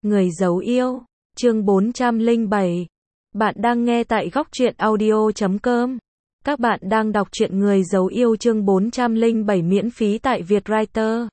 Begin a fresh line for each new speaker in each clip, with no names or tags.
Người giấu yêu, chương 407. Bạn đang nghe tại góc truyện audio.com. Các bạn đang đọc truyện Người giấu yêu chương 407 miễn phí tại Vietwriter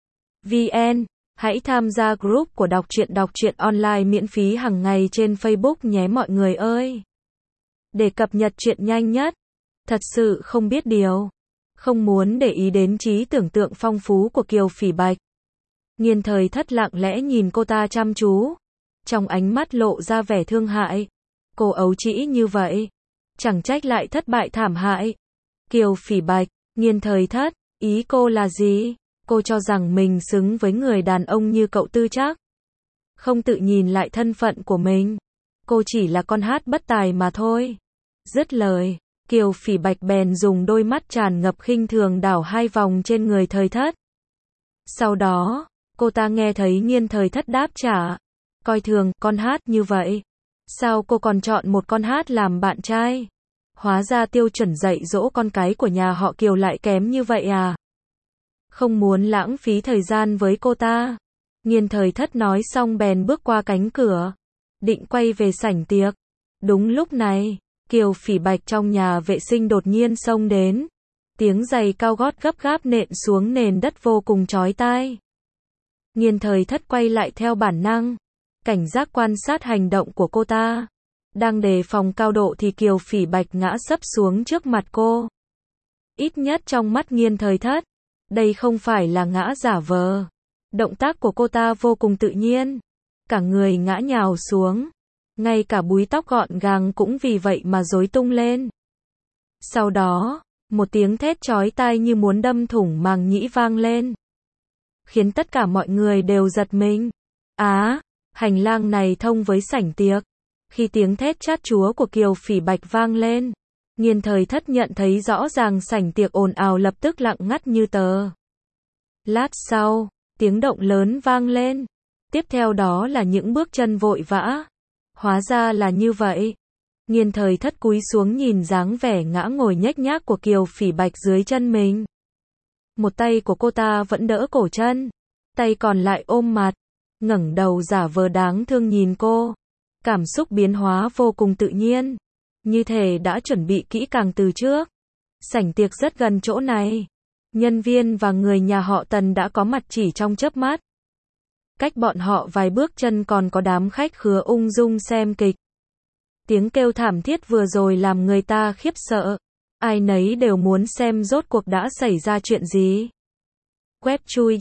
VN. Hãy tham gia group của đọc truyện online miễn phí hàng ngày trên Facebook nhé mọi người ơi. Để cập nhật truyện nhanh nhất. Thật sự không biết điều. Không muốn để ý đến trí tưởng tượng phong phú của Kiều Phỉ Bạch. Nghiên Thời Thất lặng lẽ nhìn cô ta chăm chú. Trong ánh mắt lộ ra vẻ thương hại. Cô ấu trĩ như vậy. Chẳng trách lại thất bại thảm hại. Kiều Phỉ Bạch, Nghiên Thời Thất, ý cô là gì? Cô cho rằng mình xứng với người đàn ông như cậu Tư chắc. Không tự nhìn lại thân phận của mình. Cô chỉ là con hát bất tài mà thôi. Dứt lời, Kiều Phỉ Bạch bèn dùng đôi mắt tràn ngập khinh thường đảo 2 vòng trên người Thời Thất. Sau đó, cô ta nghe thấy Nghiên Thời Thất đáp trả. Coi thường con hát như vậy. Sao cô còn chọn một con hát làm bạn trai? Hóa ra tiêu chuẩn dạy dỗ con cái của nhà họ Kiều lại kém như vậy à? Không muốn lãng phí thời gian với cô ta. Nghiên Thời Thất nói xong bèn bước qua cánh cửa. Định quay về sảnh tiệc. Đúng lúc này, Kiều Phỉ Bạch trong nhà vệ sinh đột nhiên xông đến. Tiếng giày cao gót gấp gáp nện xuống nền đất vô cùng chói tai. Nghiên Thời Thất quay lại theo bản năng. Cảnh giác quan sát hành động của cô ta. Đang đề phòng cao độ thì Kiều Phỉ Bạch ngã sấp xuống trước mặt cô. Ít nhất trong mắt Nghiên Thời Thất, đây không phải là ngã giả vờ. Động tác của cô ta vô cùng tự nhiên. Cả người ngã nhào xuống. Ngay cả búi tóc gọn gàng cũng vì vậy mà rối tung lên. Sau đó, một tiếng thét chói tai như muốn đâm thủng màng nhĩ vang lên. Khiến tất cả mọi người đều giật mình. Hành lang này thông với sảnh tiệc. Khi tiếng thét chát chúa của Kiều Phỉ Bạch vang lên, Nghiên Thời Thất nhận thấy rõ ràng sảnh tiệc ồn ào lập tức lặng ngắt như tờ. Lát sau, tiếng động lớn vang lên. Tiếp theo đó là những bước chân vội vã. Hóa ra là như vậy. Nghiên Thời Thất cúi xuống nhìn dáng vẻ ngã ngồi nhếch nhác của Kiều Phỉ Bạch dưới chân mình. Một tay của cô ta vẫn đỡ cổ chân, tay còn lại ôm mặt, ngẩng đầu giả vờ đáng thương nhìn cô. Cảm xúc biến hóa vô cùng tự nhiên, như thể đã chuẩn bị kỹ càng từ trước. Sảnh tiệc rất gần chỗ này. Nhân viên và người nhà họ Tần đã có mặt chỉ trong chớp mắt. Cách bọn họ vài bước chân còn có đám khách khứa ung dung xem kịch. Tiếng kêu thảm thiết vừa rồi làm người ta khiếp sợ. Ai nấy đều muốn xem rốt cuộc đã xảy ra chuyện gì. Web chui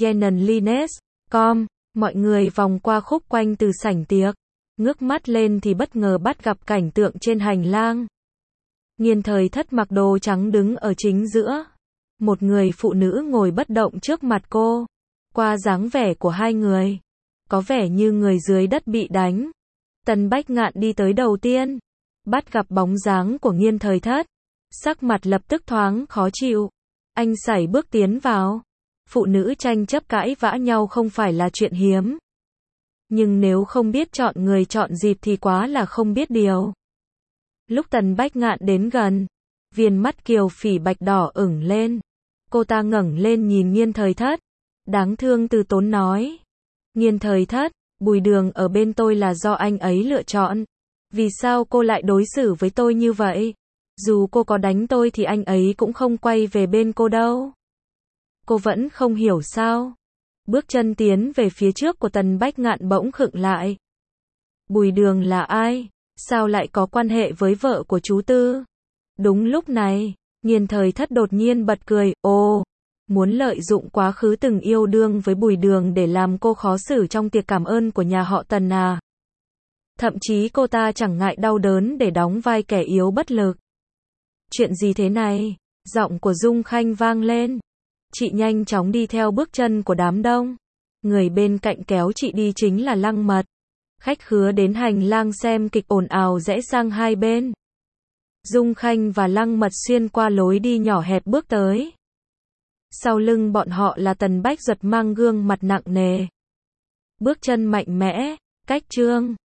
com. Mọi người vòng qua khúc quanh từ sảnh tiệc. Ngước mắt lên thì bất ngờ bắt gặp cảnh tượng trên hành lang. Nghiên Thời Thất mặc đồ trắng đứng ở chính giữa. Một người phụ nữ ngồi bất động trước mặt cô. Qua dáng vẻ của hai người, có vẻ như người dưới đất bị đánh. Tần Bách Ngạn đi tới đầu tiên. Bắt gặp bóng dáng của Nghiên Thời Thất. Sắc mặt lập tức thoáng khó chịu. Anh sải bước tiến vào. Phụ nữ tranh chấp cãi vã nhau không phải là chuyện hiếm. Nhưng nếu không biết chọn người chọn dịp thì quá là không biết điều. Lúc Tần Bách Ngạn đến gần, viền mắt Kiều Phỉ Bạch đỏ ửng lên. Cô ta ngẩng lên nhìn Nghiên Thời Thất. Đáng thương từ tốn nói. Nghiên Thời Thất, Bùi Đường ở bên tôi là do anh ấy lựa chọn. Vì sao cô lại đối xử với tôi như vậy? Dù cô có đánh tôi thì anh ấy cũng không quay về bên cô đâu. Cô vẫn không hiểu sao? Bước chân tiến về phía trước của Tần Bách Ngạn bỗng khựng lại. Bùi Đường là ai? Sao lại có quan hệ với vợ của chú Tư? Đúng lúc này, Nghiên Thời Thất đột nhiên bật cười. Ồ, muốn lợi dụng quá khứ từng yêu đương với Bùi Đường để làm cô khó xử trong tiệc cảm ơn của nhà họ Tần à? Thậm chí cô ta chẳng ngại đau đớn để đóng vai kẻ yếu bất lực. Chuyện gì thế này? Giọng của Dung Khanh vang lên. Chị nhanh chóng đi theo bước chân của đám đông. Người bên cạnh kéo chị đi chính là Lăng Mật. Khách khứa đến hành lang xem kịch ồn ào rẽ sang hai bên. Dung Khanh và Lăng Mật xuyên qua lối đi nhỏ hẹp bước tới. Sau lưng bọn họ là Tần Bách Duật mang gương mặt nặng nề. Bước chân mạnh mẽ, cách chương.